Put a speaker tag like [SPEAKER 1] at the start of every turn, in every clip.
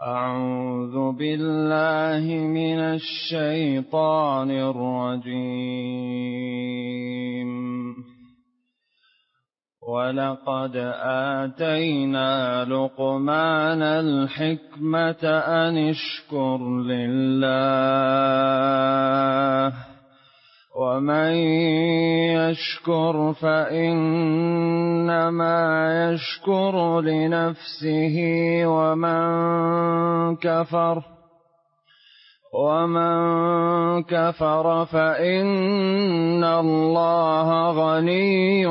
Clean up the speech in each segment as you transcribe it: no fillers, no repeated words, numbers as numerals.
[SPEAKER 1] أعوذ بالله من الشيطان الرجيم. ولقد آتينا لقمان الحكمة أن اشكر لله ومن يشكر فإنما يشكر لنفسه ومن كفر فإن الله غني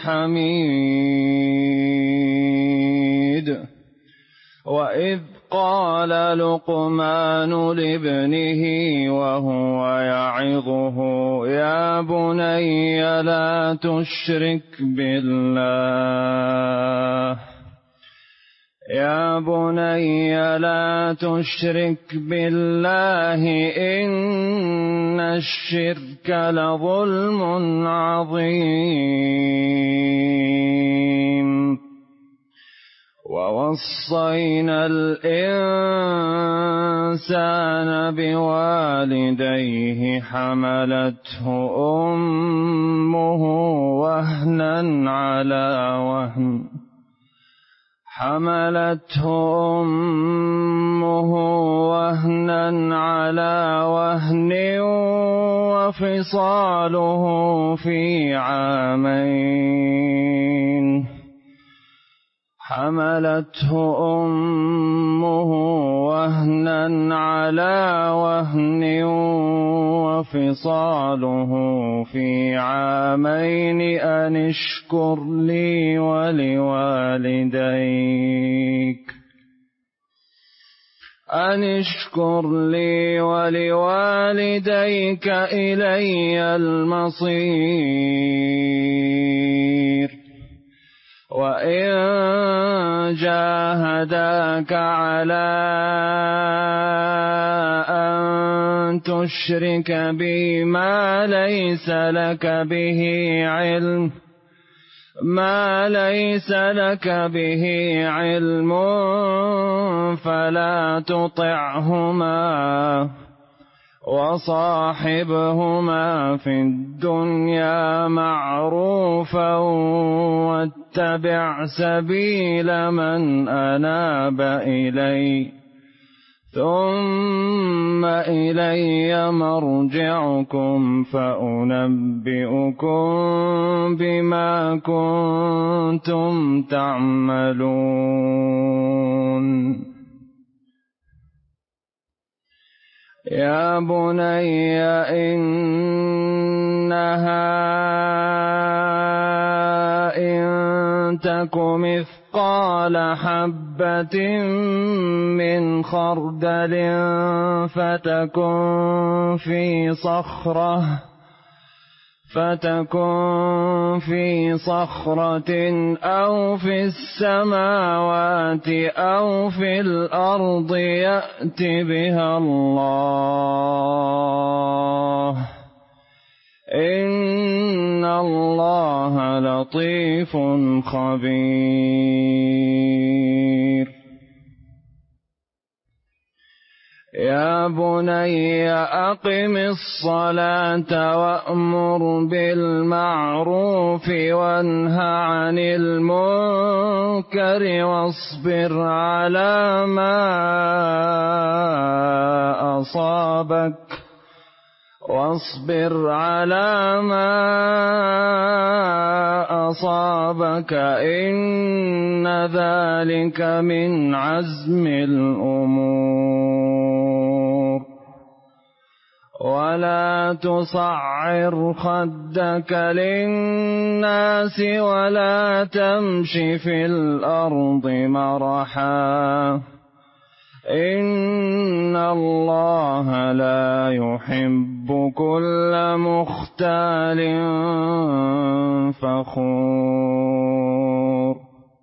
[SPEAKER 1] حميد. وإذ قال لقمان لابنه وهو يعظه يا بني لا تشرك بالله إن الشرك لظلم عظيم. ووصينا الإنسان بوالديه حملته أمه وهنا على وهن وفصاله في عامين. حملته أمه وهنا على وهن وفصاله في عامين أن اشكر لي ولوالديك إلي المصير. وإن جاهداك على أن تشرك بي ما ليس لك به علم فلا تطعهما وصاحبهما في الدنيا معروفا واتبع سبيل من أناب إلي ثم إلي مرجعكم فأنبئكم بما كنتم تعملون. يا بني إنها إن تك مثقال حبة من خردل فتكن في صخرة أو في السماوات أو في الأرض يأت بها الله إن الله لطيف خبير. يا بني أقم الصلاة وأمر بالمعروف وانه عن المنكر واصبر على ما أصابك إن ذلك من عزم الأمور. ولا تصعر خدك للناس ولا تمش في الأرض مرحا إن الله لا يحب كل مختال فخور.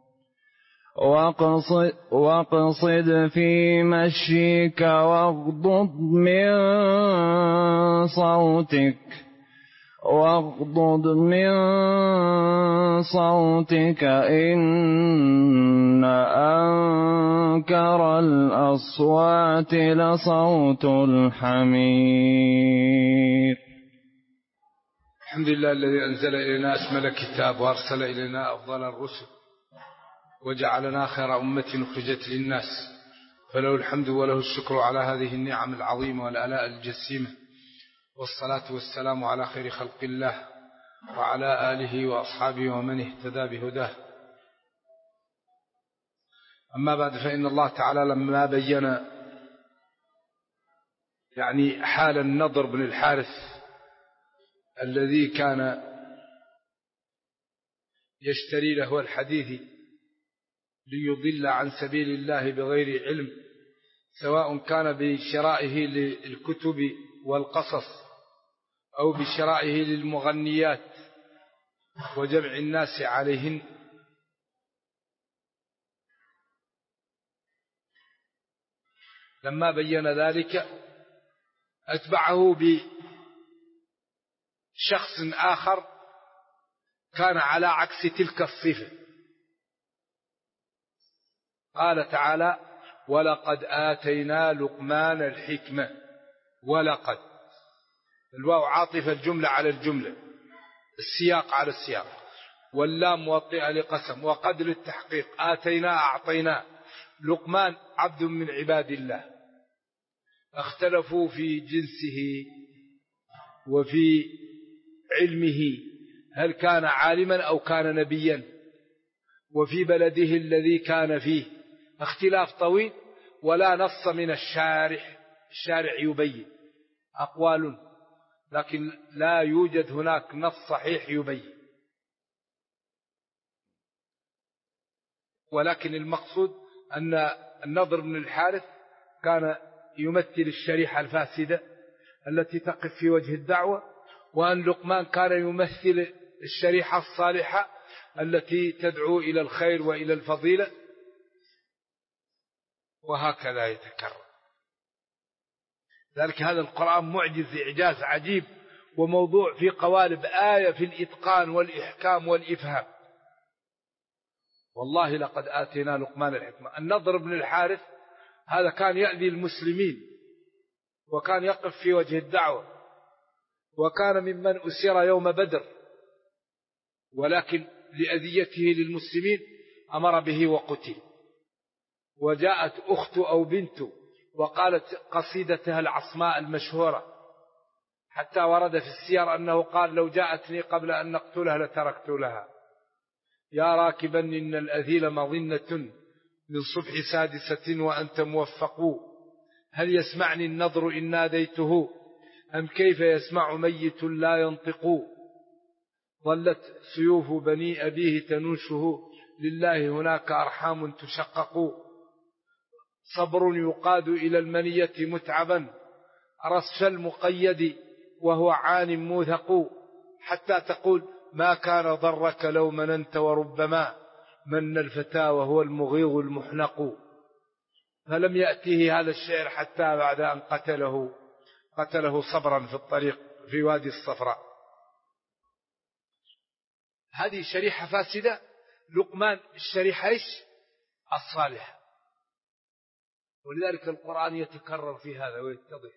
[SPEAKER 1] واقصد في مشيك واغضض من صوتك واغضض من صوتك إن أنكر الأصوات لصوت الحمير.
[SPEAKER 2] الحمد لله الذي أنزل إلينا أشمل الكتاب وأرسل إلينا أفضل الرسل وجعلنا خير أمة أخرجت للناس، فله الحمد وله الشكر على هذه النعم العظيمة والآلاء الجسيمة، والصلاة والسلام على خير خلق الله وعلى آله وأصحابه ومن اهتدى بهداه. أما بعد، فإن الله تعالى لما بين حال النضر بن الحارث الذي كان يشتري له الحديث ليضل عن سبيل الله بغير علم، سواء كان بشرائه للكتب والقصص أو بشرائه للمغنيات وجمع الناس عليهن، لما بين ذلك أتبعه بشخص آخر كان على عكس تلك الصفة. قال تعالى: ولقد آتينا لقمان الحكمة. ولقد، الواو عاطفة الجملة على الجملة، السياق على السياق، واللام موطئة لقسم، وقد للتحقيق. آتينا أعطينا. لقمان عبد من عباد الله، اختلفوا في جنسه وفي علمه، هل كان عالما أو كان نبيا، وفي بلده الذي كان فيه اختلاف طويل، ولا نص من الشارع يبين أقوال، لكن لا يوجد هناك نص صحيح يبين. ولكن المقصود أن النضر بن الحارث كان يمثل الشريحة الفاسدة التي تقف في وجه الدعوة، وأن لقمان كان يمثل الشريحة الصالحة التي تدعو إلى الخير وإلى الفضيلة، وهكذا يتكرر ذلك. هذا القرآن معجز إعجاز عجيب، وموضوع في قوالب، آية في الإتقان والإحكام والإفهام. والله لقد آتينا لقمان الحكمة. النضر بن الحارث هذا كان يأذي المسلمين، وكان يقف في وجه الدعوة، وكان ممن أسر يوم بدر، ولكن لأذيته للمسلمين أمر به وقتل. وجاءت أخت أو بنت وقالت قصيدتها العصماء المشهورة، حتى ورد في السير أنه قال: لو جاءتني قبل أن نقتلها لتركت لها. يا راكبا إن الأذيل مظنة من صبح سادسة وأنت موفق، هل يسمعني النضر إن ناديته أم كيف يسمع ميت لا ينطق. ظلت سيوف بني أبيه تنوشه، لله هناك أرحام تشقق. صبر يقاد إلى المنية متعبا، رصف المقيد وهو عان موثق، حتى تقول: ما كان ضرك لو مننت، وربما من الفتى وهو المغيظ المحنق. فلم يأته هذا الشعر حتى بعد أن قتله صبرا في الطريق في وادي الصفراء. هذه شريحة فاسدة. لقمان الشريحة الصالحة، ولذلك القرآن يتكرر في هذا ويتضح،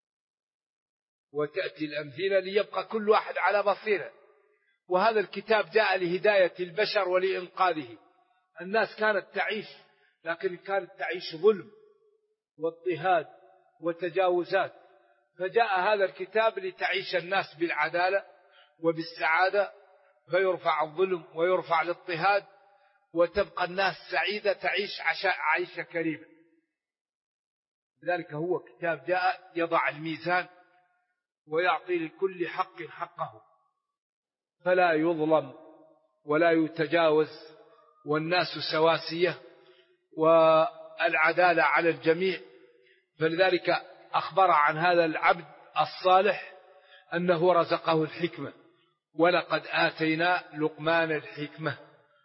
[SPEAKER 2] وتأتي الأمثلة ليبقى كل واحد على بصيرة. وهذا الكتاب جاء لهداية البشر ولإنقاذه. الناس كانت تعيش، لكن كانت تعيش ظلم واضطهاد وتجاوزات، فجاء هذا الكتاب لتعيش الناس بالعدالة وبالسعادة، فيرفع الظلم ويرفع الاضطهاد، وتبقى الناس سعيدة تعيش عيشة كريمة. لذلك هو كتاب جاء يضع الميزان ويعطي لكل حق حقه، فلا يظلم ولا يتجاوز، والناس سواسية، والعدالة على الجميع. فلذلك أخبر عن هذا العبد الصالح أنه رزقه الحكمة. ولقد آتينا لقمان الحكمة.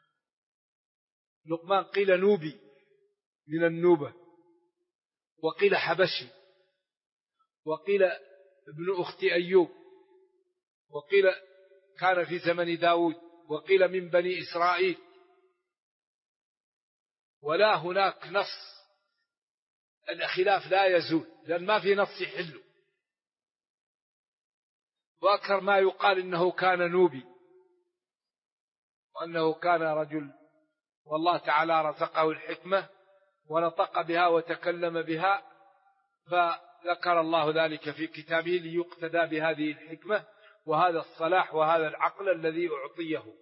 [SPEAKER 2] لقمان قيل نوبي من النوبة، وقيل حبشي، وقيل ابن أخت أيوب، وقيل كان في زمن داود، وقيل من بني إسرائيل، ولا هناك نص. الخلاف لا يزول لأن ما في نص يحله. وأكثر ما يقال إنه كان نوبي، وأنه كان رجل والله تعالى رزقه الحكمة ونطق بها وتكلم بها، فذكر الله ذلك في كتابه ليقتدى بهذه الحكمة وهذا الصلاح وهذا العقل الذي أعطيه.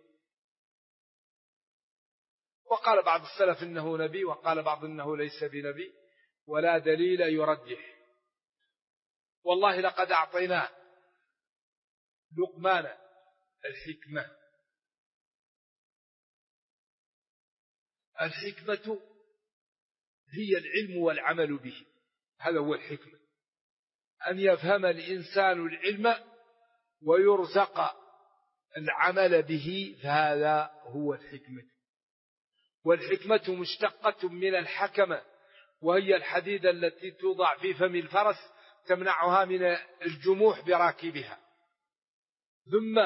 [SPEAKER 2] وقال بعض السلف إنه نبي، وقال بعض إنه ليس بنبي، ولا دليل يرجح. والله لقد أعطيناه لقمان الحكمة. الحكمة هي العلم والعمل به، هذا هو الحكمة، أن يفهم الإنسان العلم ويرزق العمل به، فهذا هو الحكمة. والحكمة مشتقة من الحكمة، وهي الحديدة التي توضع في فم الفرس تمنعها من الجموح براكبها. ثم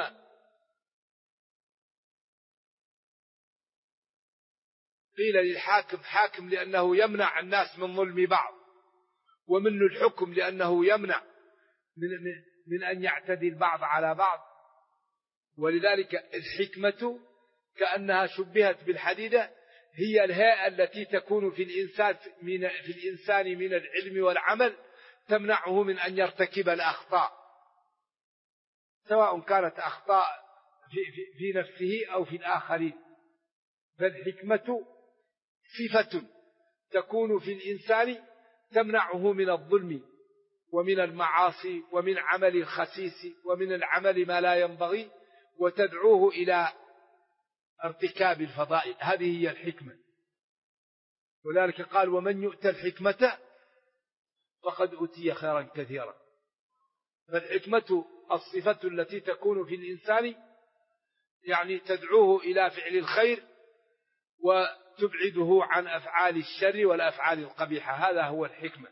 [SPEAKER 2] قيل للحاكم حاكم لأنه يمنع الناس من ظلم بعض، ومنه الحكم لأنه يمنع من أن يعتدي البعض على بعض. ولذلك الحكمة كأنها شبهت بالحديدة، هي الهيئة التي تكون في الإنسان من العلم والعمل تمنعه من أن يرتكب الأخطاء، سواء كانت أخطاء في نفسه أو في الآخرين. فالحكمة صفة تكون في الإنسان تمنعه من الظلم ومن المعاصي ومن عمل الخسيس ومن العمل ما لا ينبغي، وتدعوه إلى ارتكاب الفضائل. هذه هي الحكمة. ولذلك قال ومن يؤتى الحكمة فقد أوتي خيرا كثيرا. فالحكمة الصفة التي تكون في الإنسان يعني تدعوه إلى فعل الخير وتبعده عن أفعال الشر والأفعال القبيحة، هذا هو الحكمة.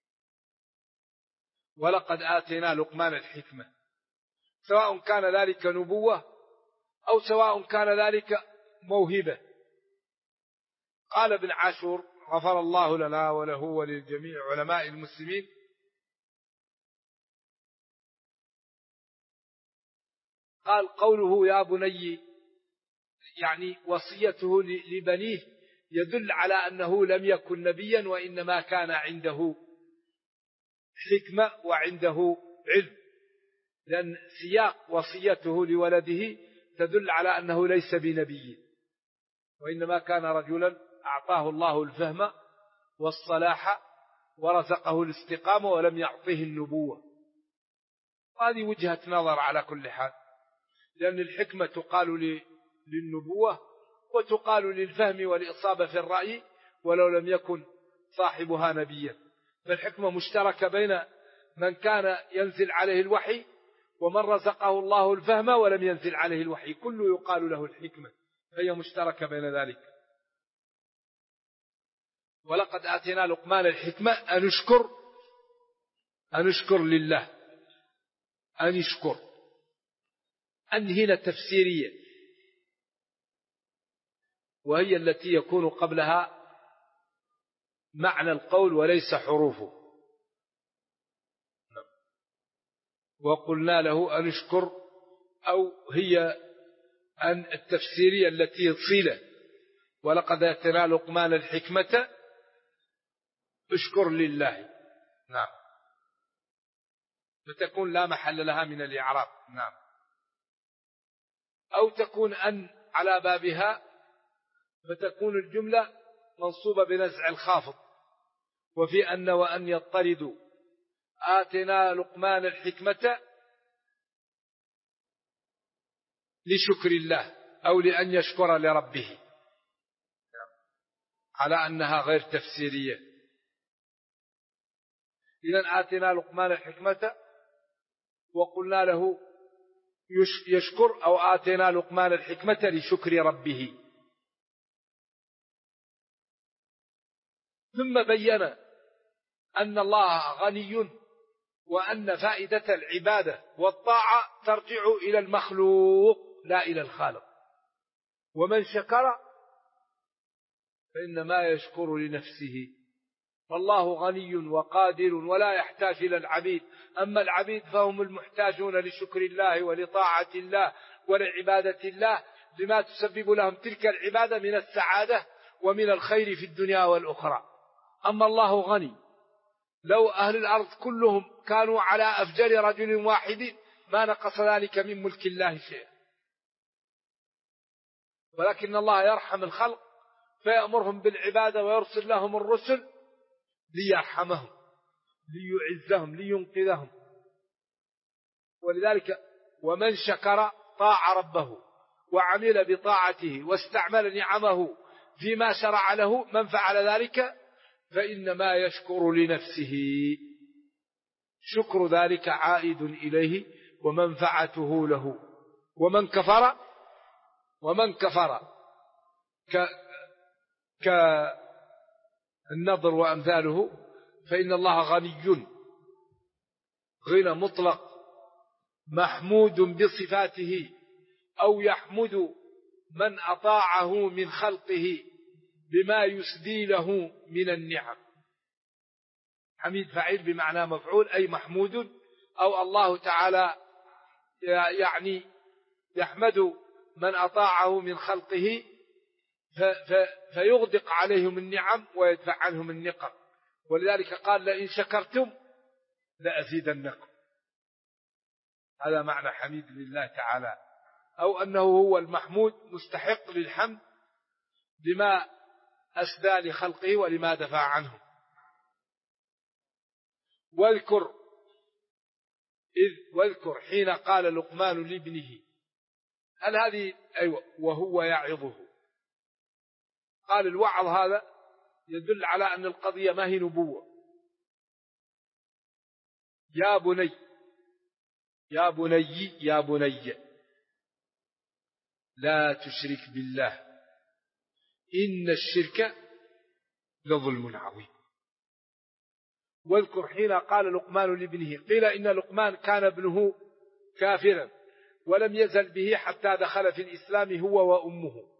[SPEAKER 2] ولقد آتينا لقمان الحكمة، سواء كان ذلك نبوة أو سواء كان ذلك موهبة. قال ابن عاشور غفر الله لنا وله وللجميع علماء المسلمين: قال قوله يا بني يعني وصيته لبنيه يدل على أنه لم يكن نبيا، وإنما كان عنده حكمة وعنده علم، لأن سياق وصيته لولده تدل على أنه ليس بنبي، وإنما كان رجلا أعطاه الله الفهم والصلاح ورزقه الاستقامة ولم يعطه النبوة. هذه وجهة نظر على كل حال، لأن الحكمة تقال للنبوة وتقال للفهم والإصابة في الرأي ولو لم يكن صاحبها نبيا. فالحكمة مشتركة بين من كان ينزل عليه الوحي ومن رزقه الله الفهم ولم ينزل عليه الوحي، كله يقال له الحكمة، فهي مشتركة بين ذلك. ولقد آتينا لقمان الحكمة أن اشكر لله، أن يشكر. أن هنا تفسيرية، وهي التي يكون قبلها معنى القول وليس حروفه. وقلنا له أن اشكر، أو هي أن التفسيرية التي صلة ولقد آتينا لقمان الحكمة اشكر لله. نعم، فتكون لا محل لها من الإعراب. نعم. أو تكون أن على بابها، فتكون الجملة منصوبة بنزع الخافض، وفي أن وأن يطردوا. آتنا لقمان الحكمة لشكر الله أو لأن يشكر لربه، على أنها غير تفسيرية. إذن آتنا لقمان الحكمة وقلنا له يشكر، أو آتنا لقمان الحكمة لشكر ربه. ثم بين أن الله غني وأن فائدة العبادة والطاعة ترجع إلى المخلوق لا إلى الخالق. ومن شكر فإنما يشكر لنفسه، فالله غني وقادر ولا يحتاج إلى العبيد. أما العبيد فهم المحتاجون لشكر الله ولطاعة الله ولعبادة الله لما تسبب لهم تلك العبادة من السعادة ومن الخير في الدنيا والأخرى. أما الله غني، لو أهل الأرض كلهم كانوا على أفجر رجل واحد ما نقص ذلك من ملك الله شيئا، ولكن الله يرحم الخلق فيأمرهم بالعبادة ويرسل لهم الرسل ليرحمهم ليعزهم لينقذهم. ولذلك ومن شكر طاع ربه وعمل بطاعته واستعمل نعمه فيما شرع له، من فعل ذلك فإنما يشكر لنفسه، شكر ذلك عائد إليه ومنفعته له. ومن كفر كالنضر وأمثاله فإن الله غني غنى مطلق محمود بصفاته، أو يحمد من أطاعه من خلقه بما يسدي له من النعم. حميد فعيل بمعنى مفعول، أي محمود، أو الله تعالى يعني يحمد من أطاعه من خلقه فيغدق عليهم النعم ويدفع عنهم النقم. ولذلك قال لئن شكرتم لأزيدنكم. هذا معنى حميد لله تعالى، أو أنه هو المحمود مستحق للحمد لما أسدى لخلقه ولما دفع عنهم. واذكر حين قال لقمان لابنه، هل هذه أيوة وهو يعظه. قال الوعظ هذا يدل على أن القضية ما هي نبوة. يا بني يا بني يا بني لا تشرك بالله إن الشرك لظلم عظيم. واذكر حين قال لقمان لابنه، قيل إن لقمان كان ابنه كافرا ولم يزل به حتى دخل في الإسلام هو وأمه.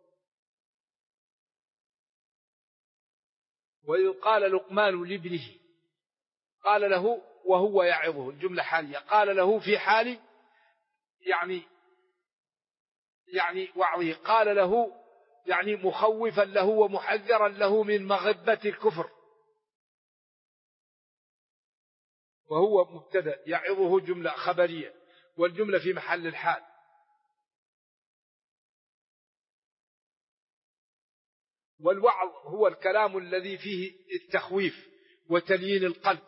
[SPEAKER 2] وإذ قال لقمان لابنه قال له وهو يعظه، الجملة حالية، قال له في حال يعني وعظه، قال له يعني مخوفا له ومحذرا له من مغبة الكفر. وهو مبتدأ، يعظه جملة خبرية، والجملة في محل الحال. والوعظ هو الكلام الذي فيه التخويف وتليين القلب.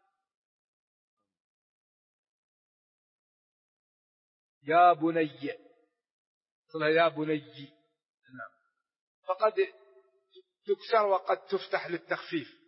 [SPEAKER 2] يا بني، صلها يا بني، فقد تكسر وقد تفتح للتخفيف.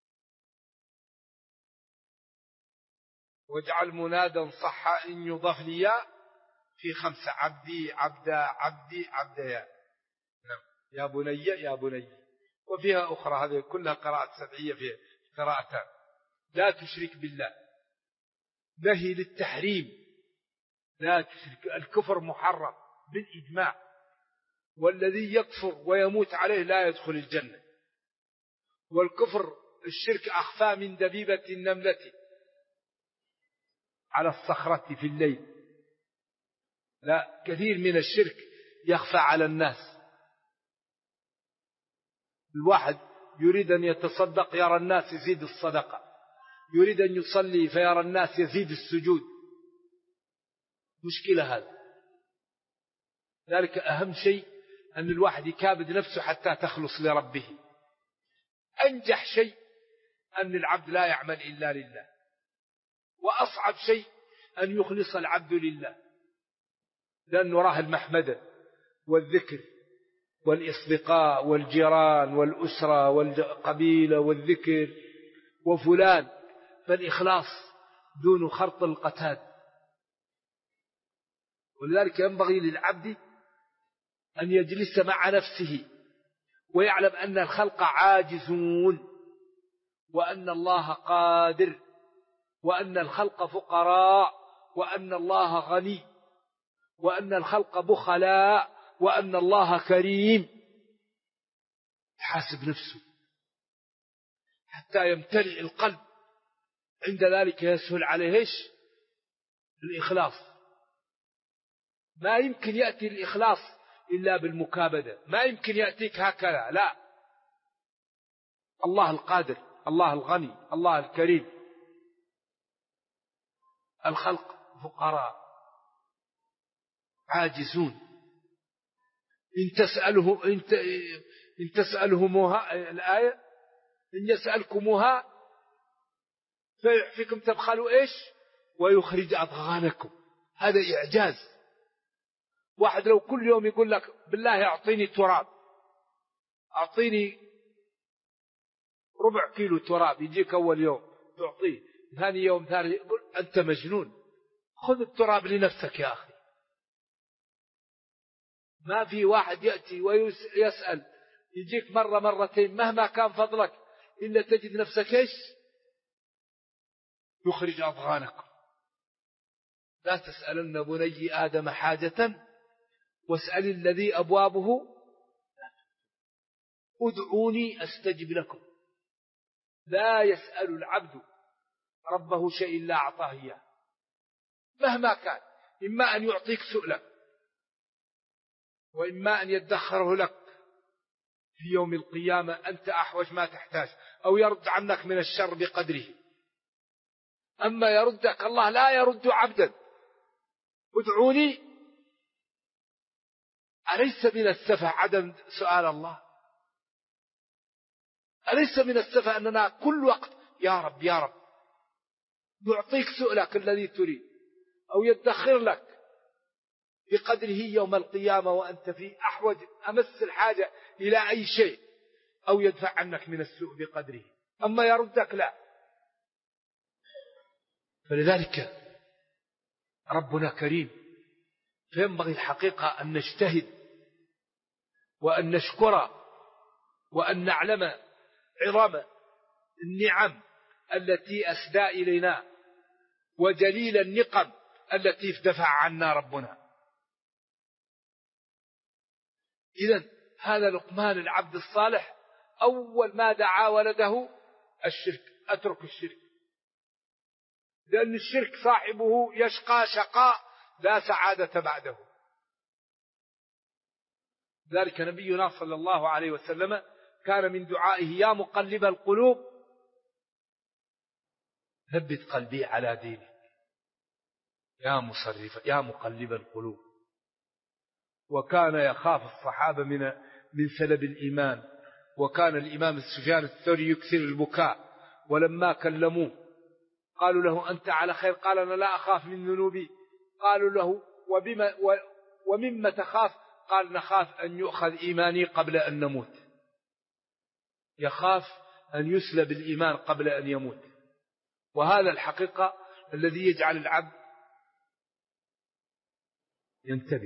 [SPEAKER 2] واجعل منادا صح إن يضاف لي في 5 عبدي عبدا عبدي عبديا. يا بني يا بني. وفيها أخرى، هذه كلها قراءة سبعية في قراءتان. لا تشرك بالله، نهي للتحريم، لا تشرك، الكفر محرم بالإجماع، والذي يكفر ويموت عليه لا يدخل الجنة. والكفر الشرك أخفى من دبيبة النملة على الصخرة في الليل. لا، كثير من الشرك يخفى على الناس. الواحد يريد أن يتصدق يرى الناس يزيد الصدقة، يريد أن يصلي فيرى الناس يزيد السجود. مشكلة هذا. ذلك أهم شيء أن الواحد يكابد نفسه حتى تخلص لربه. أنجح شيء أن العبد لا يعمل إلا لله، وأصعب شيء أن يخلص العبد لله، لأنه راه المحمدة والذكر والإصدقاء والجيران والأسرة والقبيلة والذكر وفلان، فالإخلاص دون خرط القتاد. ولذلك ينبغي للعبد أن يجلس مع نفسه ويعلم أن الخلق عاجزون، وأن الله قادر وأن الخلق فقراء، وأن الله غني، وأن الخلق بخلاء، وأن الله كريم. يحاسب نفسه حتى يمتلئ القلب، عند ذلك يسهل عليه إيش؟ الإخلاص. ما يمكن يأتي الإخلاص إلا بالمكابدة، ما يمكن يأتيك هكذا، لا. الله القادر، الله الغني، الله الكريم. الخلق فقراء عاجزون. إن تسألهمها الآية، إن يسألكموها فيحفكم تبخلوا إيش؟ ويخرج أضغانكم. هذا إعجاز. واحد لو كل يوم يقول لك بالله أعطيني تراب، أعطيني ربع كيلو تراب، يجيك أول يوم تعطيه، ثاني يوم ثاني، يقول أنت مجنون، خذ التراب لنفسك يا أخي. ما في واحد يأتي ويسأل يجيك مرة مرتين مهما كان فضلك إلا تجد نفسك إيش؟ يخرج أضغانكم. لا تسألن بني آدم حاجة واسأل الذي أبوابه، ادعوني أستجب لكم. لا يسأل العبد ربه شيء لا أعطاه إياه مهما كان، إما أن يعطيك سؤلك، وإما أن يدخره لك في يوم القيامة أنت أحوج ما تحتاج، أو يرد عنك من الشر بقدره. أما يردك الله لا يرد عبدا. ادعوني. أليس من السفه عدم سؤال الله؟ أليس من السفه أننا كل وقت يا رب يا رب؟ يعطيك سؤلك الذي تريد، أو يدخر لك بقدره يوم القيامة وأنت في أحوج أمس الحاجة إلى أي شيء، أو يدفع عنك من السوء بقدره. أما يردك لا. فلذلك ربنا كريم، فينبغي الحقيقة أن نجتهد وأن نشكر وأن نعلم عظم النعم التي أسدى إلينا وجليل النقم التي دفع عنا ربنا. إذن هذا لقمان العبد الصالح أول ما دعا ولده الشرك، أترك الشرك، لأن الشرك صاحبه يشقى شقاء لا سعادة بعده. ذلك نبينا صلى الله عليه وسلم كان من دعائه يا مقلب القلوب ثبت قلبي على دينك، يا مقلب القلوب. وكان يخاف الصحابة من سلب الإيمان. وكان الإمام سفيان الثوري يكثر البكاء، ولما كلموه قالوا له أنت على خير؟ قال أنا لا أخاف من ذنوبي. قالوا له ومما تخاف؟ قال نخاف أن يؤخذ إيماني قبل أن نموت. يخاف أن يسلب الإيمان قبل أن يموت. وهذا الحقيقة الذي يجعل العبد ينتبه،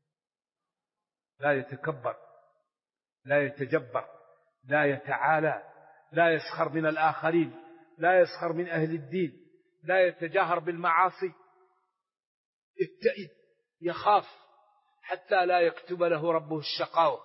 [SPEAKER 2] لا يتكبر، لا يتجبر، لا يتعالى، لا يسخر من الآخرين، لا يسخر من أهل الدين، لا يتجاهر بالمعاصي. ابتئد، يخاف حتى لا يكتب له ربه الشقاوة.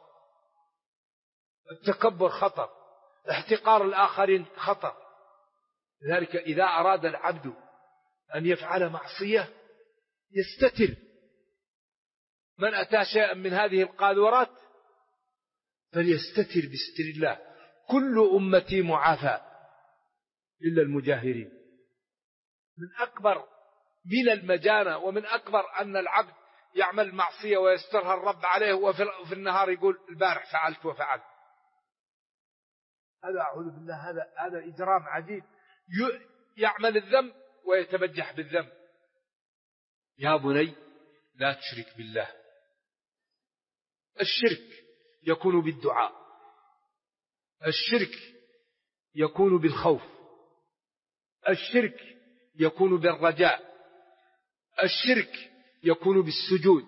[SPEAKER 2] التكبر خطر، احتقار الآخرين خطر. لذلك إذا أراد العبد أن يفعل معصية يستتر. من أتى شيئا من هذه القاذورات فليستتر بستر الله. كل أمتي معافى إلا المجاهرين. من أكبر من المجانة ومن أكبر أن العبد يعمل معصية ويسترها الرب عليه، وفي النهار يقول البارح فعلت وفعلت. هذا أعوذ بالله، هذا إجرام عجيب. يعمل الذنب ويتبجح بالذنب. يا بني لا تشرك بالله. الشرك يكون بالدعاء، الشرك يكون بالخوف، الشرك يكون بالرجاء، الشرك يكون بالسجود،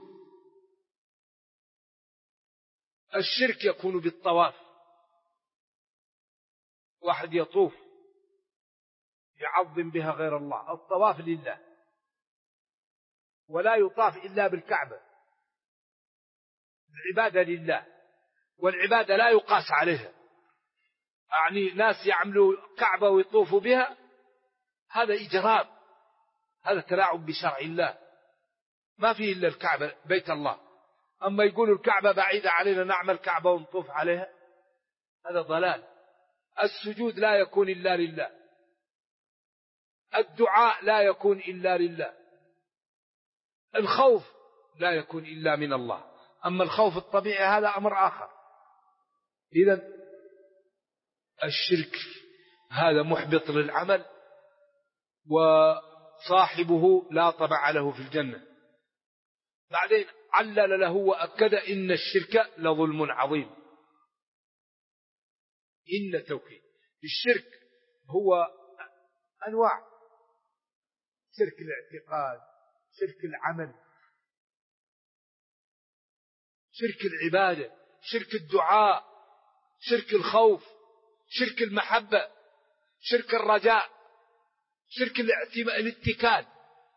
[SPEAKER 2] الشرك يكون بالطواف. واحد يطوف يعظم بها غير الله. الطواف لله، ولا يطاف إلا بالكعبة. العبادة لله، والعبادة لا يقاس عليها. يعني ناس يعملوا كعبة ويطوفوا بها، هذا إجرام، هذا تلاعب بشرع الله. ما فيه إلا الكعبة بيت الله. أما يقولوا الكعبة بعيدة علينا نعمل كعبة ونطوف عليها، هذا ضلال. السجود لا يكون إلا لله، الدعاء لا يكون إلا لله، الخوف لا يكون إلا من الله. أما الخوف الطبيعي هذا أمر آخر. إذن الشرك هذا محبط للعمل، وصاحبه لا طبع له في الجنة. بعدين علل له وأكد إن الشرك لظلم عظيم. إن توكيد الشرك هو أنواع: شرك الاعتقاد، شرك العمل، شرك العبادة، شرك الدعاء، شرك الخوف، شرك المحبة، شرك الرجاء، شرك الاتكال.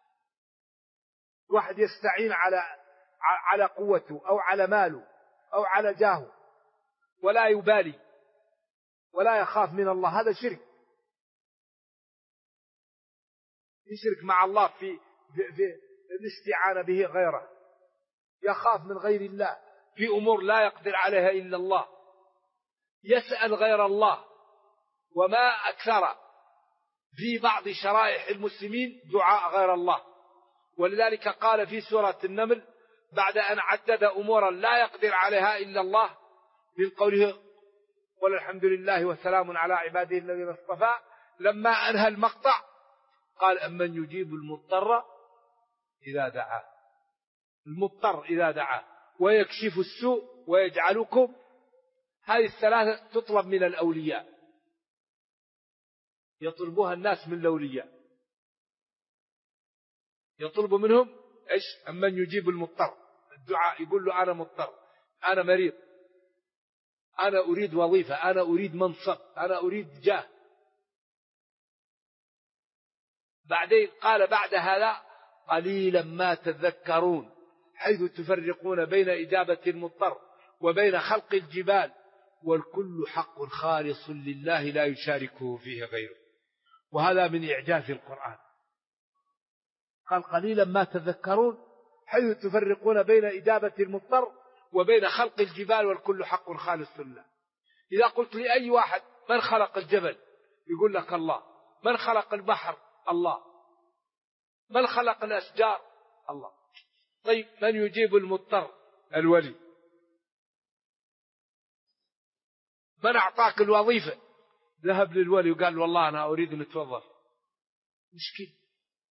[SPEAKER 2] واحد يستعين على قوته أو على ماله أو على جاهه ولا يبالي ولا يخاف من الله، هذا شرك. يشرك مع الله في الاستعانة به غيره، يخاف من غير الله في أمور لا يقدر عليها إلا الله، يسأل غير الله. وما أكثر في بعض شرائح المسلمين دعاء غير الله. ولذلك قال في سورة النمل بعد أن عدد أمورا لا يقدر عليها إلا الله من قوله: قل الحمد لله وسلام على عباده الذين اصطفى، لما أنهى المقطع قال: أمن يجيب المضطر إذا دعاه. المضطر إذا دعاه، ويكشف السوء، ويجعلكم. هذه الثلاثة تطلب من الأولياء، يطلبها الناس من الأولياء، يطلب منهم إيش؟ أمن يجيب المضطر. الدعاء يقول له: أنا مضطر، أنا مريض، أنا أريد وظيفة، أنا أريد منصب، أنا أريد جاه. بعدين قال بعد هذا: قليلا ما تذكرون، حيث تفرقون بين إجابة المضطر وبين خلق الجبال، والكل حق خالص لله لا يشاركه فيه غيره. وهذا من إعجاز القرآن. قال: قليلا ما تذكرون، حيث تفرقون بين إجابة المضطر وبين خلق الجبال، والكل حق خالص لله. إذا قلت لأي واحد: من خلق الجبل؟ يقول لك: الله. من خلق البحر؟ الله. من خلق الأشجار؟ الله. طيب من يجيب المضطر؟ الولي. من أعطاك الوظيفة؟ ذهب للولي وقال: والله أنا أريد أن أتوظف. مشكلة.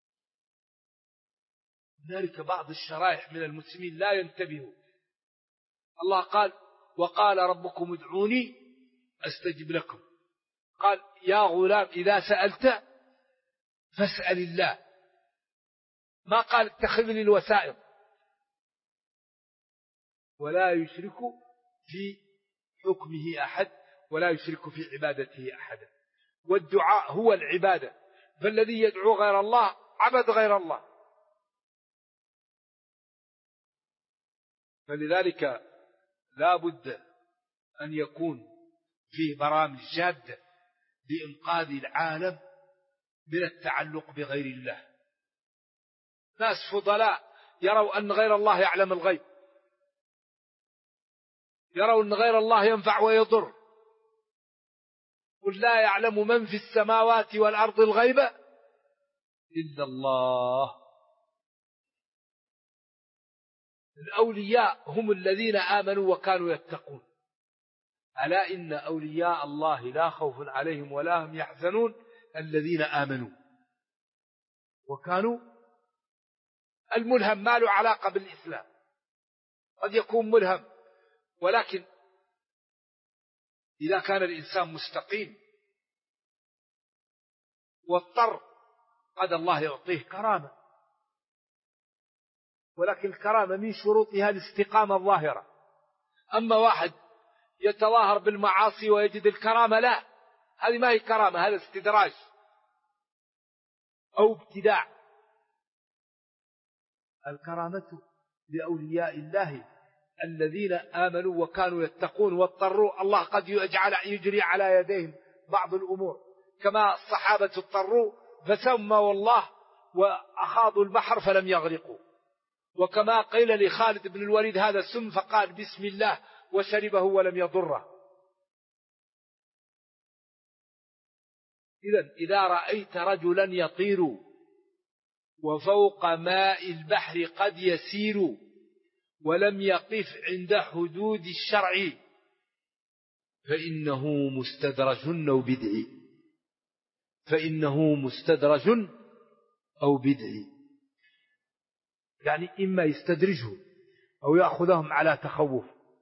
[SPEAKER 2] ذلك بعض الشرائح من المسلمين لا ينتبهوا. الله قال: وقال ربكم ادعوني أستجب لكم. قال: يا غلام إذا سألت فاسأل الله. ما قال اتخذ لي الوسائط. ولا يشرك في حكمه أحد، ولا يشرك في عبادته أحدا. والدعاء هو العبادة، فالذي يدعو غير الله عبد غير الله. فلذلك لا بد أن يكون فيه برامج جادة لإنقاذ العالم من التعلق بغير الله. ناس فضلاء يروا أن غير الله يعلم الغيب، يروا أن غير الله ينفع ويضر. قل لا يعلم من في السماوات والأرض الغيب إلا الله. الأولياء هم الذين آمنوا وكانوا يتقون. ألا إن أولياء الله لا خوف عليهم ولا هم يحزنون الذين آمنوا وكانوا. الملهم ما له علاقة بالإسلام، قد يكون ملهم، ولكن إذا كان الإنسان مستقيم واضطر قد الله يعطيه كرامة، ولكن الكرامة من شروطها الاستقامة الظاهرة. أما واحد يتظاهر بالمعاصي ويجد الكرامة، لا، هذه ما هي كرامة، هذا استدراج. أو ابتداع. الكرامة لأولياء الله الذين آمنوا وكانوا يتقون واضطروا، الله قد يجري على يديهم بعض الأمور، كما الصحابة اضطروا فسموا الله وأخاضوا البحر فلم يغرقوا، وكما قيل لخالد بن الوليد هذا سم فقال بسم الله وشربه ولم يضره. إذا رأيت رجلا يطير وفوق ماء البحر قد يسير ولم يقف عند حدود الشرع فإنه مستدرج أو بدعي، فإنه مستدرج أو بدعي. يعني إما يستدرجهم أو يأخذهم على تخوف.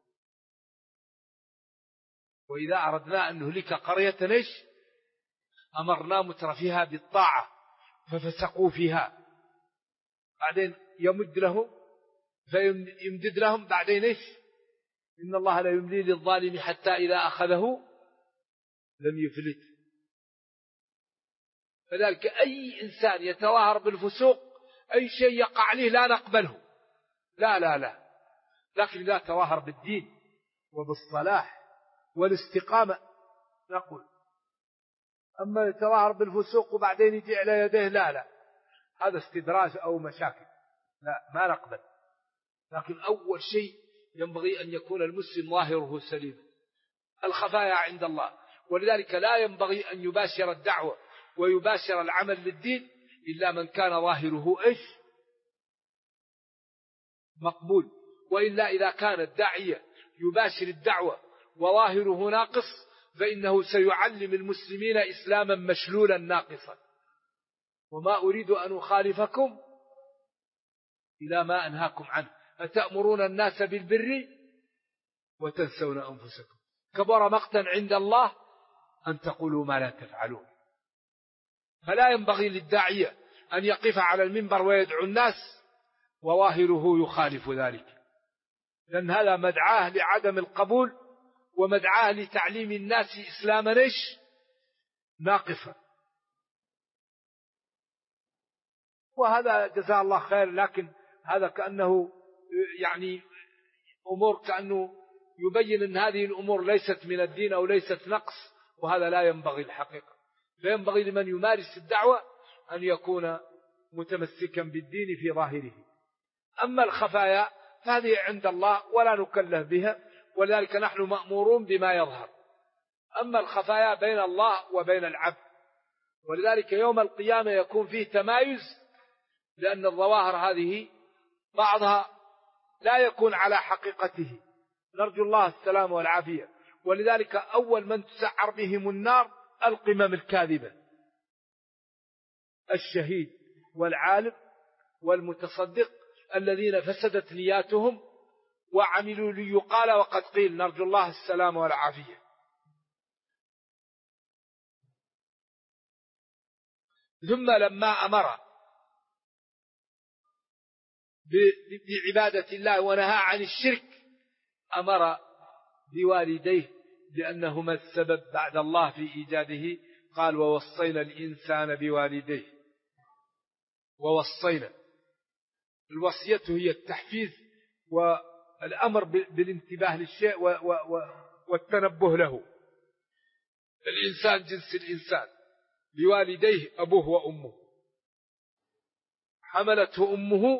[SPEAKER 2] وإذا أردنا أن نهلك قرية إيش؟ أمرنا مترفيها بالطاعة ففسقوا فيها، بعدين يمد لهم فيمدد لهم بعدين إيش؟ إن الله لا يملي للظالم حتى إذا أخذه لم يفلت. فذلك أي إنسان يتظاهر بالفسوق أي شيء يقع عليه لا نقبله، لا، لكن لا تظاهر بالدين وبالصلاح والاستقامة نقول. أما يتظاهر بالفسوق وبعدين يجي على يديه لا، هذا استدراج أو مشاكل، لا ما نقبل. لكن أول شيء ينبغي أن يكون المسلم ظاهره سليم. الخفايا عند الله، ولذلك لا ينبغي أن يباشر الدعوة ويباشر العمل للدين إلا من كان ظاهره إيش؟ مقبول. وإلا إذا كان الداعية يباشر الدعوة وظاهره ناقص فإنه سيعلم المسلمين إسلاما مشلولا ناقصا. وما أريد أن أخالفكم إلى ما أنهاكم عنه أتأمرون الناس بالبر وتنسون أنفسكم كبر مقتا عند الله أن تقولوا ما لا تفعلون. فلا ينبغي للداعية أن يقف على المنبر ويدعو الناس وظاهره يخالف ذلك، لأن هذا مدعاه لعدم القبول ومدعاه لتعليم الناس إسلاما ناقصا. وهذا جزاه الله خير، لكن هذا كأنه يعني أمور كأنه يبين أن هذه الأمور ليست من الدين أو ليست نقص، وهذا لا ينبغي الحقيقة. فينبغي لمن يمارس الدعوة أن يكون متمسكا بالدين في ظاهره. أما الخفايا فهذه عند الله ولا نكلف بها، ولذلك نحن مأمورون بما يظهر. أما الخفايا بين الله وبين العبد، ولذلك يوم القيامة يكون فيه تمايز، لأن الظواهر هذه بعضها لا يكون على حقيقته، نرجو الله السلام والعافية. ولذلك أول من تسعر بهم النار القمم الكاذبة، الشهيد والعالم والمتصدق الذين فسدت نياتهم وعملوا ليقال وقد قيل، نرجو الله السلام والعافية. ثم لما أمر بعبادة الله ونهى عن الشرك أمر بوالديه لأنهما السبب بعد الله في إيجاده. قال ووصينا الإنسان بوالديه. ووصينا، الوصية هي التحفيز والأمر بالانتباه للشيء والتنبه له. الإنسان جنس الإنسان، بوالديه أبوه وأمه. حملته أمه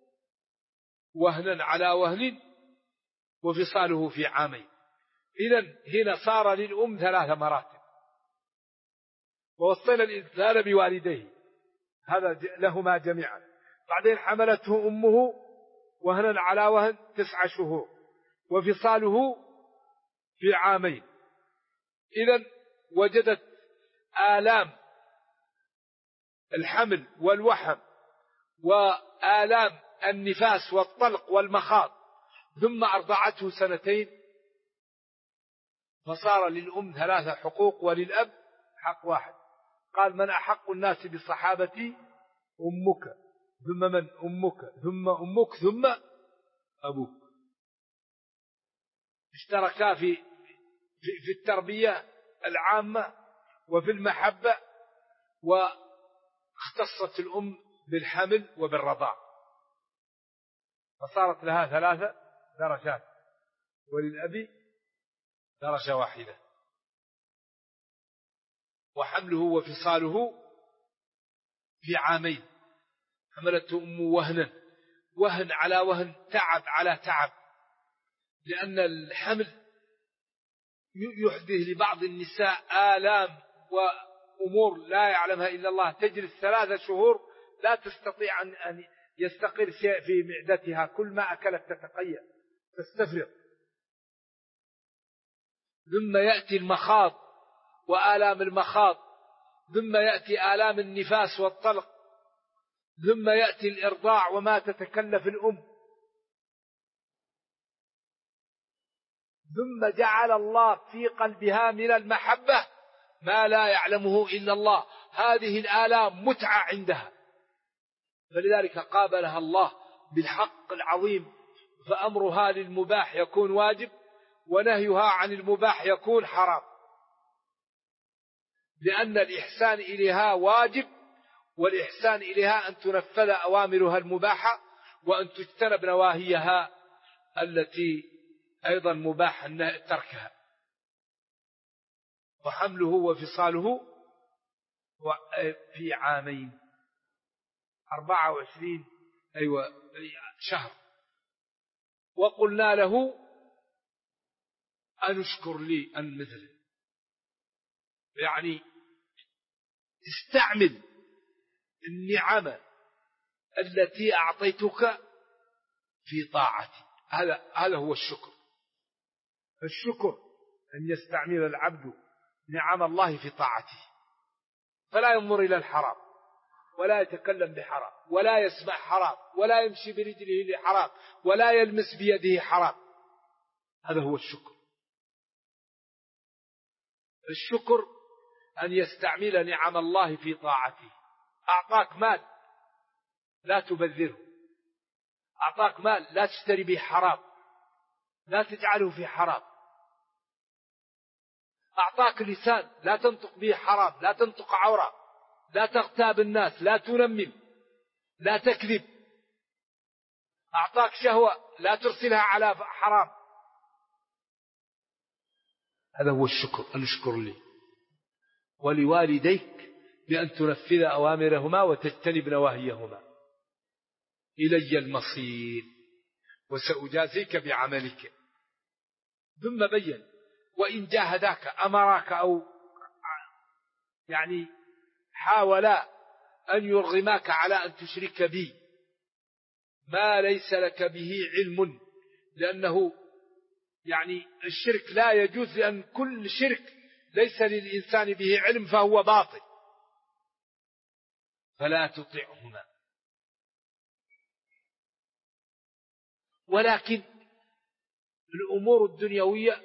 [SPEAKER 2] وهنا على وهن وفصاله في عامين. إذن هنا صار للأم 3 مراتب. ووصينا الإنسان بوالديه، هذا لهما جميعا. بعدين حملته أمه وهنا على وهن 9 شهور وفصاله في عامين. إذن وجدت آلام الحمل والوحم وآلام النفاس والطلق والمخاض، ثم أرضعته 2 سنين، فصار للأم 3 حقوق وللأب حق واحد. قال من أحق الناس بصحابتي أمك، ثم من أمك، ثم أمك، ثم أبوك. اشتركا في التربية العامة وفي المحبة، اختصت الأم بالحمل وبالرضاع، فصارت لها 3 درجات، وللأب درجة واحدة. وحمله وفصاله في عامين، حملته أمه وهنا، وهن على وهن، تعب على تعب، لأن الحمل يحدث لبعض النساء آلام وأمور لا يعلمها إلا الله، تجلس 3 شهور لا تستطيع أن يستقر شيء في معدتها، كل ما أكلت تتقيأ تستفرغ. ثم يأتي المخاض وآلام المخاض، ثم يأتي آلام النفاس والطلق، ثم يأتي الإرضاع وما تتكلف الأم. ثم جعل الله في قلبها من المحبة ما لا يعلمه إلا الله، هذه الآلام متعة عندها، فلذلك قابلها الله بالحق العظيم، فأمرها للمباح يكون واجب، ونهيها عن المباح يكون حرام، لأن الإحسان إليها واجب، والإحسان إليها أن تنفذ أوامرها المباحة وأن تجتنب نواهيها التي أيضا مباح تركها. وحمله وفصاله في عامين 24 شهر. وقلنا له أن اشكر لي أن مثله، يعني استعمل النعم التي أعطيتك في طاعتي، هذا هو الشكر. الشكر أن يستعمل العبد نعم الله في طاعته، فلا ينظر إلى الحرام، ولا يتكلم بحرام، ولا يسمع حرام، ولا يمشي برجله لحرام، ولا يلمس بيده حرام. هذا هو الشكر. الشكر أن يستعمل نعم الله في طاعته. أعطاك مال لا تبذره، أعطاك مال لا تشتري به حرام، لا تجعله في حرام. أعطاك لسان لا تنطق به حرام، لا تنطق عورة، لا تغتاب الناس، لا تنمم، لا تكذب. أعطاك شهوة لا ترسلها على حرام. هذا هو الشكر، أن اشكر لي. ولوالديك بأن تنفذ أوامرهما وتجتنب نواهيهما. إلي المصير وسأجازيك بعملك. ثم بين: وإن جاهداك، أمراك أو حاولا أن يرغماك على أن تشرك بي ما ليس لك به علم، لأنه الشرك لا يجوز، لأن كل شرك ليس للإنسان به علم فهو باطل. فلا تطعهما، ولكن الأمور الدنيوية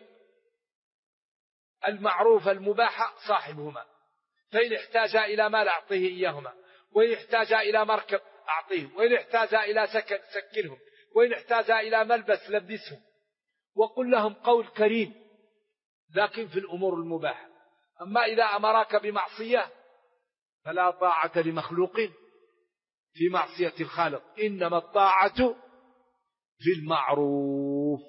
[SPEAKER 2] المعروفة المباحة صاحبهما، فإن احتاجا إلى مال أعطيه إياهما، وإن احتاجا إلى مركب أعطيهم، وإن احتاجا إلى سكن سكنهم، وإن احتاجا إلى ملبس لبسهم، وقل لهم قول كريم، لكن في الأمور المباحة. أما إذا أمراك بمعصية فلا طاعة لمخلوق في معصية الخالق، إنما الطاعة في المعروف.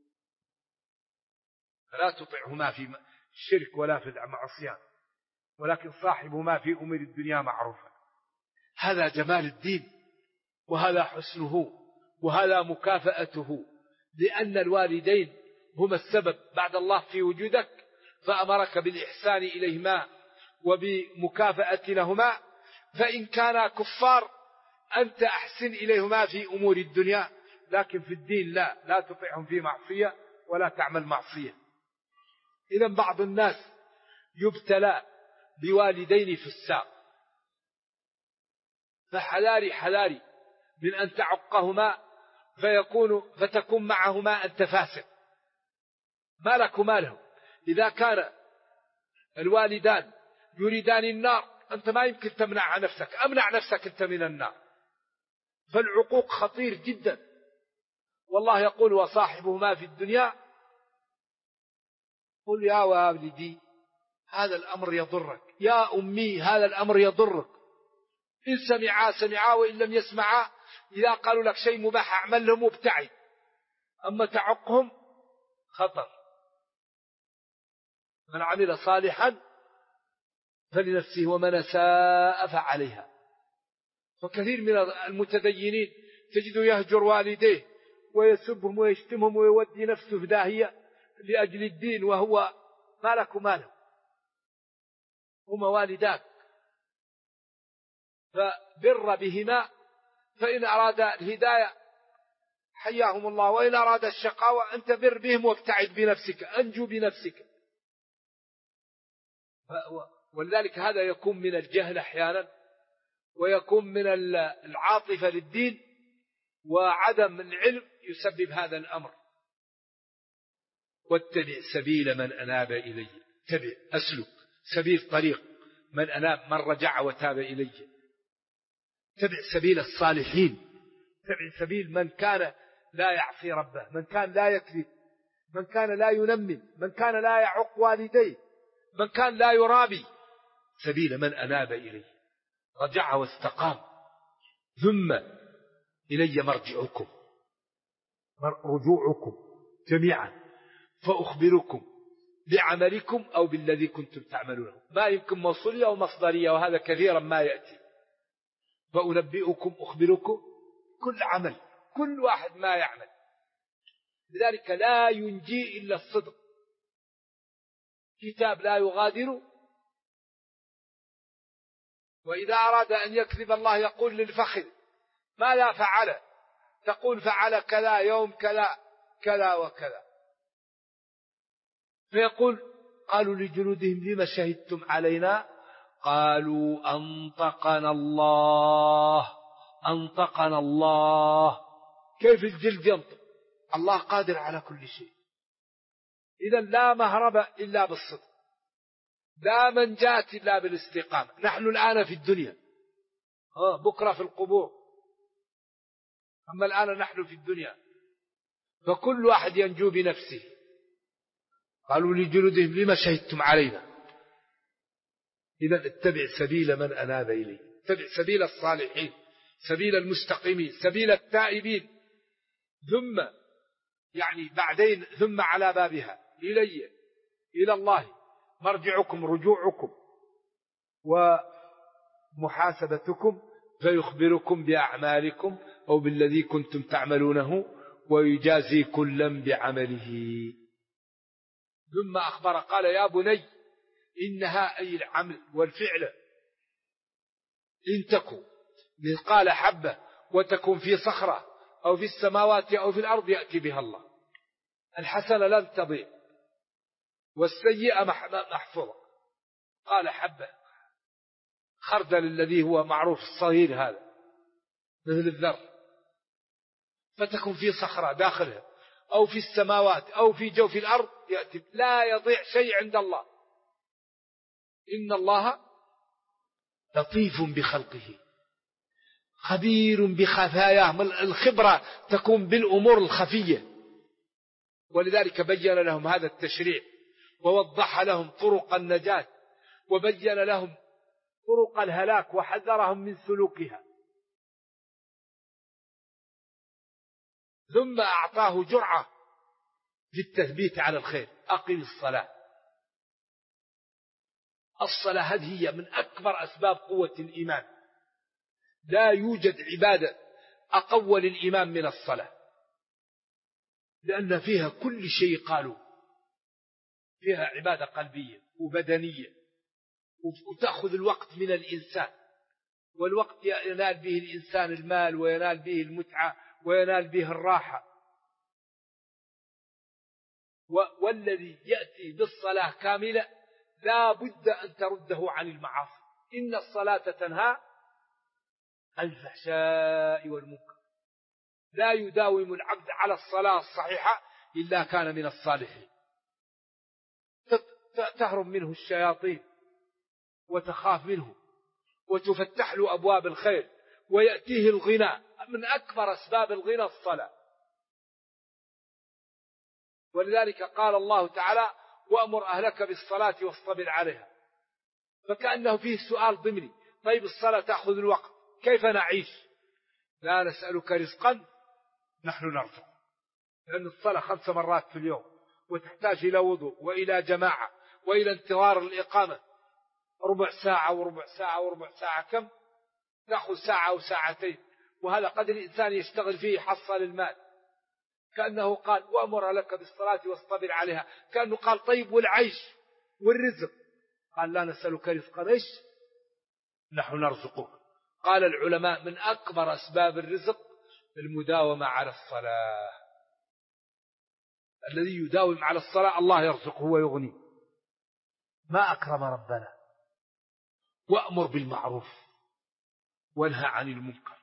[SPEAKER 2] فلا تطعهما في الشرك ولا في المعصية، ولكن صاحبهما في أمور الدنيا معروفا. هذا جمال الدين، وهذا حسنه، وهذا مكافأته، لأن الوالدين هما السبب بعد الله في وجودك، فأمرك بالإحسان إليهما وبمكافأة لهما. فإن كانا كفار أنت أحسن إليهما في أمور الدنيا، لكن في الدين لا تطيعهم في معصية ولا تعمل معصية. إذن بعض الناس يبتلى بوالدين فساق، فحذاري من أن تعقهما فتكون معهما أنت فاسق. ما لك مالهم؟ إذا كان الوالدان يريدان النار أنت ما يمكن تمنع نفسك، أمنع نفسك أنت من النار. فالعقوق خطير جدا، والله يقول: وصاحبهما في الدنيا. قل يا والدي هذا الأمر يضرك، يا أمي هذا الأمر يضرك، إن سمعا وإن لم يسمعا، إذا قالوا لك شيء مباح أعمل لهم وابتعد، أما تعقهم خطر. من عمل صالحا فلنفسه ومن ساء فعليها. فكثير من المتدينين تجده يهجر والديه ويسبهم ويشتمهم ويودي نفسه في داهية لأجل الدين، وهو ما لك وماله، هما والداك، فبر بهما، فإن أراد الهداية حياهم الله، وإن أراد الشقاوة أنت بر بهم وابتعد بنفسك، أنجو بنفسك. ولذلك هذا يكون من الجهل أحيانا، ويكون من العاطفة للدين وعدم العلم يسبب هذا الأمر. واتبع سبيل من أناب إلي، تبع أسلك سبيل طريق من أناب، من رجع وتاب إلي. تبع سبيل الصالحين، تبع سبيل من كان لا يعصي ربه، من كان لا يكذب، من كان لا ينمم، من كان لا يعق والديه، من كان لا يرابي. سبيل من أناب إلي، رجع واستقام. ثم إلي مرجعكم، رجوعكم جميعا، فأخبركم بعملكم أو بالذي كنتم تعملونه. ما يمكن موصولية أو مصدرية، وهذا كثيرا ما يأتي. فأنبئكم أخبركم كل عمل، كل واحد ما يعمل. لذلك لا ينجي إلا الصدق. كتاب لا يغادر، وإذا أراد أن يكذب الله يقول للفخذ ماذا فعل؟ تقول فعل كذا يوم كذا كذا وكذا. فيقول قالوا لجلودهم لما شهدتم علينا؟ قالوا أنطقنا الله. أنطقنا الله. كيف الجلد ينطق؟ الله قادر على كل شيء. إذن لا مهرب إلا بالصدق، لا منجاة إلا بالاستقامة. نحن الآن في الدنيا، بكرة في القبور، أما الآن نحن في الدنيا، فكل واحد ينجو بنفسه. قالوا لجلودهم لما شهدتم علينا؟ إذن اتبع سبيل من أناب إليه، اتبع سبيل الصالحين، سبيل المستقيمين، سبيل التائبين. ثم يعني بعدين ثم على بابها إلي، إلى الله مرجعكم، رجوعكم ومحاسبتكم، فيخبركم بأعمالكم أو بالذي كنتم تعملونه، ويجازي كلا بعمله. ثم أخبر قال يا بني إنها أي العمل والفعل إن تكن مثقال حبة وتكن في صخرة أو في السماوات أو في الأرض يأتي بها الله. الحسنة لن تضيع والسيئة محفوظة. قال حبة، خردل الذي هو معروف الصغير هذا مثل الذر، فتكن في صخرة داخلها أو في السماوات أو في جوف الأرض يأتي، لا يضيع شيء عند الله. إن الله لطيف بخلقه خبير بخفاياهم. الخبرة تكون بالأمور الخفية، ولذلك بين لهم هذا التشريع ووضح لهم طرق النجاة وبين لهم طرق الهلاك وحذرهم من سلوكها. ثم أعطاه جرعة للتثبيت على الخير. أقم الصلاة. الصلاة هذه هي من أكبر أسباب قوة الإيمان. لا يوجد عبادة أقوى للإيمان من الصلاة، لأن فيها كل شيء. قالوا فيها عبادة قلبية وبدنية، وتأخذ الوقت من الإنسان، والوقت ينال به الإنسان المال، وينال به المتعة، وينال به الراحة. والذي يأتي بالصلاة كاملة لا بد أن ترده عن المعاصي. إن الصلاة تنهى عن الفحشاء والمنكر. لا يداوم العبد على الصلاة الصحيحة إلا كان من الصالحين. تهرب منه الشياطين وتخاف منه، وتفتح له أبواب الخير، ويأتيه الغنى. من أكبر أسباب الغنى الصلاة. ولذلك قال الله تعالى وأمر أهلك بالصلاة واصطبر عليها، فكأنه فيه سؤال ضمني. طيب الصلاة تأخذ الوقت، كيف نعيش؟ لا نسألك رزقا نحن نرزق، لأن الصلاة 5 مرات في اليوم وتحتاج إلى وضوء وإلى جماعة وإلى انتظار الإقامة ربع ساعة وربع ساعة وربع ساعة، كم تأخذ ساعة أو ساعتين، وهذا قد الإنسان يشتغل فيه يحصل المال. كأنه قال وأمر لك بالصلاة واصطبر عليها، كأنه قال طيب والعيش والرزق؟ قال لا نسألك رزقا إيش نحن نرزقك. قال العلماء من أكبر أسباب الرزق المداومة على الصلاة. الذي يداوم على الصلاة الله يرزقه ويغنيه. ما أكرم ربنا. وأمر بالمعروف وانهى عن المنكر.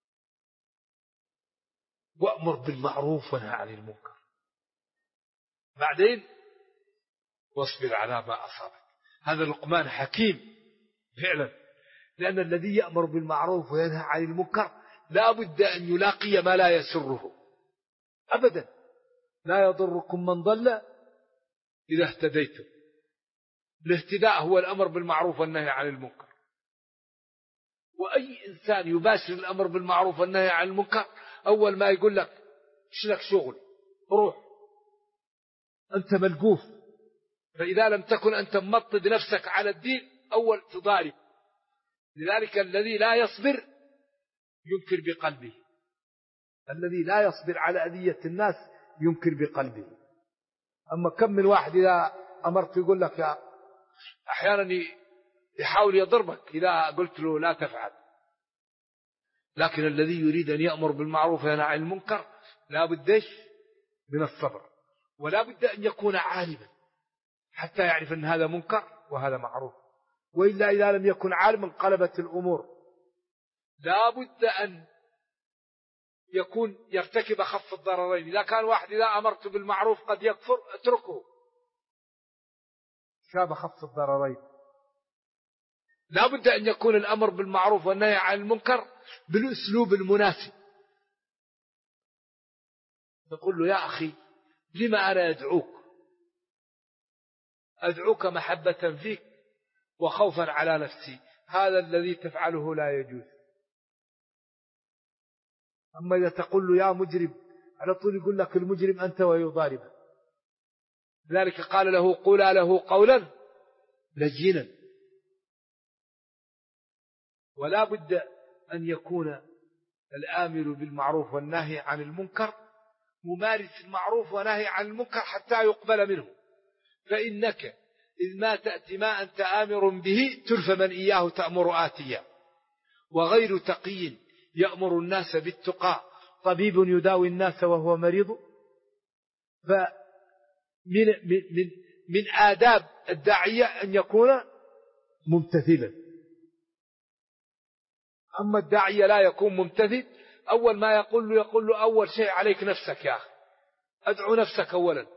[SPEAKER 2] وأمر بالمعروف وانهى عن المنكر. بعدين واصبر على ما أصابك. هذا لقمان حكيم فعلا، لأن الذي يأمر بالمعروف وينهى عن المنكر لا بد أن يلاقي ما لا يسره أبدا. لا يضركم من ضل إذا اهتديتم. الاهتداء هو الأمر بالمعروف والنهي عن المنكر. وأي إنسان يباشر الأمر بالمعروف والنهي عن المنكر أول ما يقول لك إيش لك شغل، روح أنت ملقوف. فإذا لم تكن أنت ممطد نفسك على الدين أول تضارب. لذلك الذي لا يصبر ينكر بقلبه. الذي لا يصبر على أذية الناس ينكر بقلبه. أما كم من واحد إذا أمرت يقول لك أحيانا يحاول يضربك إذا قلت له لا تفعل. لكن الذي يريد أن يأمر بالمعروف وينهى عن المنكر لا بد من الصبر، ولا بد أن يكون عالما حتى يعرف أن هذا منكر وهذا معروف. وإلا إذا لم يكن عالما انقلبت الأمور. لا بد أن يكون يرتكب أخف الضررين. إذا كان واحد إذا أمرت بالمعروف قد يكفر اتركه، شاب أخف الضررين. لا بد أن يكون الأمر بالمعروف والنهي عن المنكر بالأسلوب المناسب. تقول له يا أخي لما أنا أدعوك محبة فيك وخوفا على نفسي، هذا الذي تفعله لا يجوز. أما إذا تقول له يا مجرم على طول يقول لك المجرم أنت ويضاربه. لذلك قال له قولا له قولا لجينا. ولا بد أن يكون الآمر بالمعروف والنهي عن المنكر ممارس المعروف ونهي عن المنكر حتى يقبل منه. فإنك إذ ما تأتي ما أنت آمر به تلف من إياه تأمر آتيا. وغير تقي يأمر الناس بالتقى طبيب يداوي الناس وهو مريض. من آداب الداعية أن يكون ممتثلا. أما الداعية لا يكون ممتثل، أول ما يقول له أول شيء عليك نفسك يا أخي، أدعو نفسك أولا.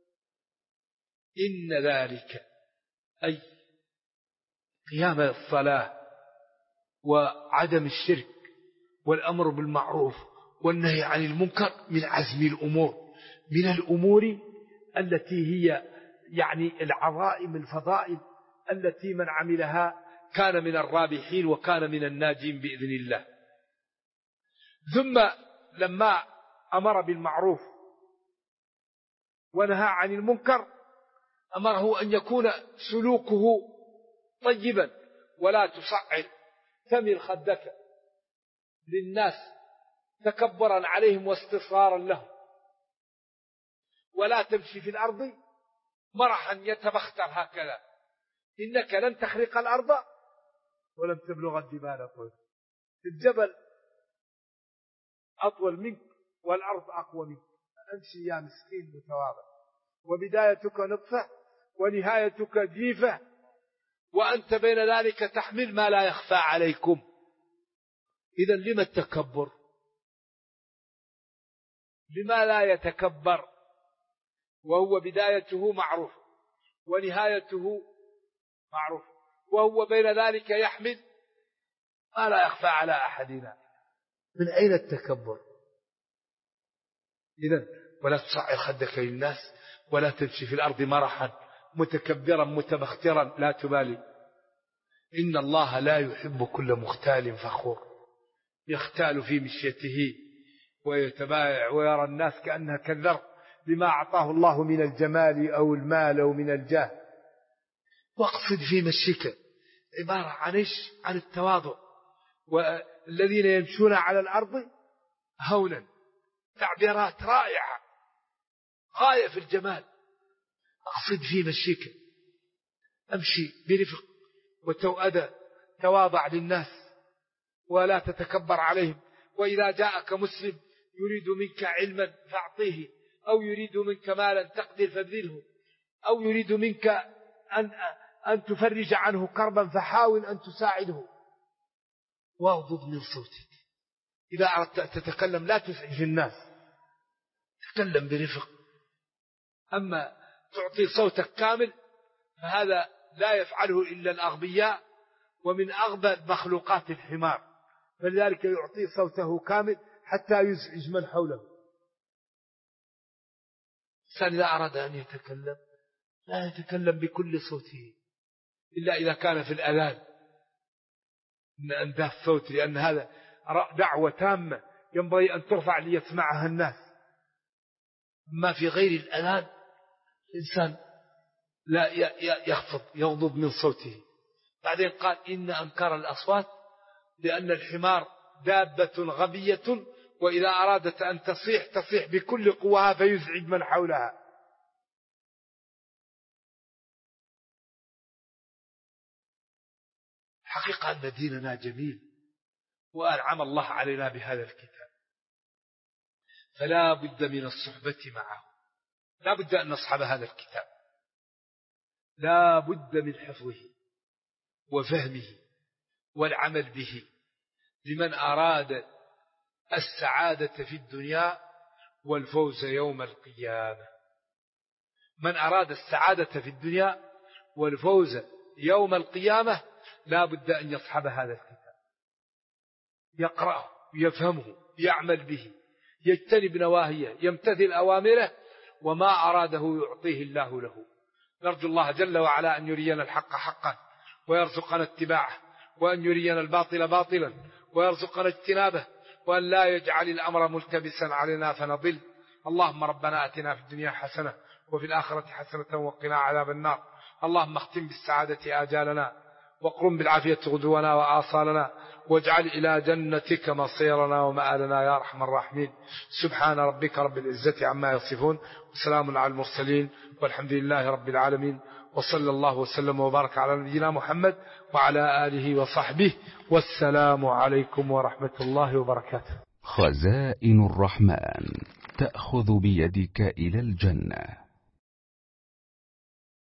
[SPEAKER 2] إن ذلك أي قيام الصلاة وعدم الشرك والأمر بالمعروف والنهي عن المنكر من عزم الأمور، من الأمور التي هي يعني العظائم الفضائل التي من عملها كان من الرابحين وكان من الناجين بإذن الله. ثم لما أمر بالمعروف ونهى عن المنكر أمره أن يكون سلوكه طيبا، ولا تصعر ثمر خدك للناس تكبرا عليهم واستصغارا لهم، ولا تمشي في الأرض مرحا يتبختر هكذا. إنك لن تخرق الأرض ولن تبلغ الجبال طولا. الجبل أطول منك والأرض أقوى منك. أمشي يا مسكين متواضع، وبدايتك نطفة ونهايتك جيفة، وأنت بين ذلك تحمل ما لا يخفى عليكم. إذا لما التكبر؟ لما لا يتكبر وهو بدايته معروف ونهايته معروف، وهو بين ذلك يحمل ما لا يخفى على أحدنا؟ من أين التكبر؟ إذن ولا تصعر خدك للناس، ولا تمشي في الأرض مرحا متكبرا متبخترا لا تبالي. إن الله لا يحب كل مختال فخور. يختال في مشيته ويتبايع ويرى الناس كأنها كالذر بما أعطاه الله من الجمال أو المال أو من الجاه. واقصد في مشيك عبارة عن التواضع، والذين يمشون على الأرض هونا، تعبيرات رائعة غاية في الجمال. اقصد في مشيك، امشي برفق وتوأدة، تواضع للناس ولا تتكبر عليهم. وإذا جاءك مسلم يريد منك علما فاعطيه، أو يريد منك مالا تقدر فابذله، أو يريد منك أن تفرج عنه كربا فحاول أن تساعده. واغضض من صوتك، إذا أردت أن تتكلم لا تزعج الناس، تكلم برفق. أما تعطي صوتك كامل فهذا لا يفعله إلا الأغبياء، ومن أغبى مخلوقات الحمار، فلذلك يعطي صوته كامل حتى يزعج من حوله. الإنسان إذا أراد أن يتكلم لا يتكلم بكل صوته إلا إذا كان في الأذان من أنداء الصوت، لأن هذا دعوة تامة ينبغي أن ترفع ليسمعها الناس. أما في غير الأذان الإنسان لا يخفض، يغضب من صوته. بعدين قال إن أنكر الأصوات، لأن الحمار دابة غبية، وإذا أرادت أن تصيح بكل قوها فيزعج من حولها. حقيقة أن ديننا جميل وأنعم الله علينا بهذا الكتاب، فلا بد من الصحبة معه، لا بد أن نصحب هذا الكتاب، لا بد من حفظه وفهمه والعمل به لمن أراد السعادة في الدنيا والفوز يوم القيامة. من أراد السعادة في الدنيا والفوز يوم القيامة لا بد أن يصحب هذا الكتاب، يقرأه، يفهمه، يعمل به، يجتنب نواهيه، يمتثل أوامره، وما أراده يعطيه الله له. نرجو الله جل وعلا أن يرينا الحق حقا ويرزقنا اتباعه، وأن يرينا الباطل باطلا ويرزقنا اجتنابه، وأن لا يجعل الأمر ملتبسا علينا فنضل. اللهم ربنا آتنا في الدنيا حسنة وفي الآخرة حسنة وقنا عذاب النار. اللهم اختم بالسعادة آجالنا، وقرم بالعافية غدونا وآصالنا، واجعل إلى جنتك مصيرنا ومآلنا يا أرحم الراحمين. سبحان ربك رب العزة عما يصفون، وسلام على المرسلين، والحمد لله رب العالمين، وصلى الله وسلم وبارك على نبينا محمد وعلى آله وصحبه، والسلام عليكم ورحمة الله وبركاته.
[SPEAKER 3] خزائن الرحمن تأخذ بيدك إلى الجنة.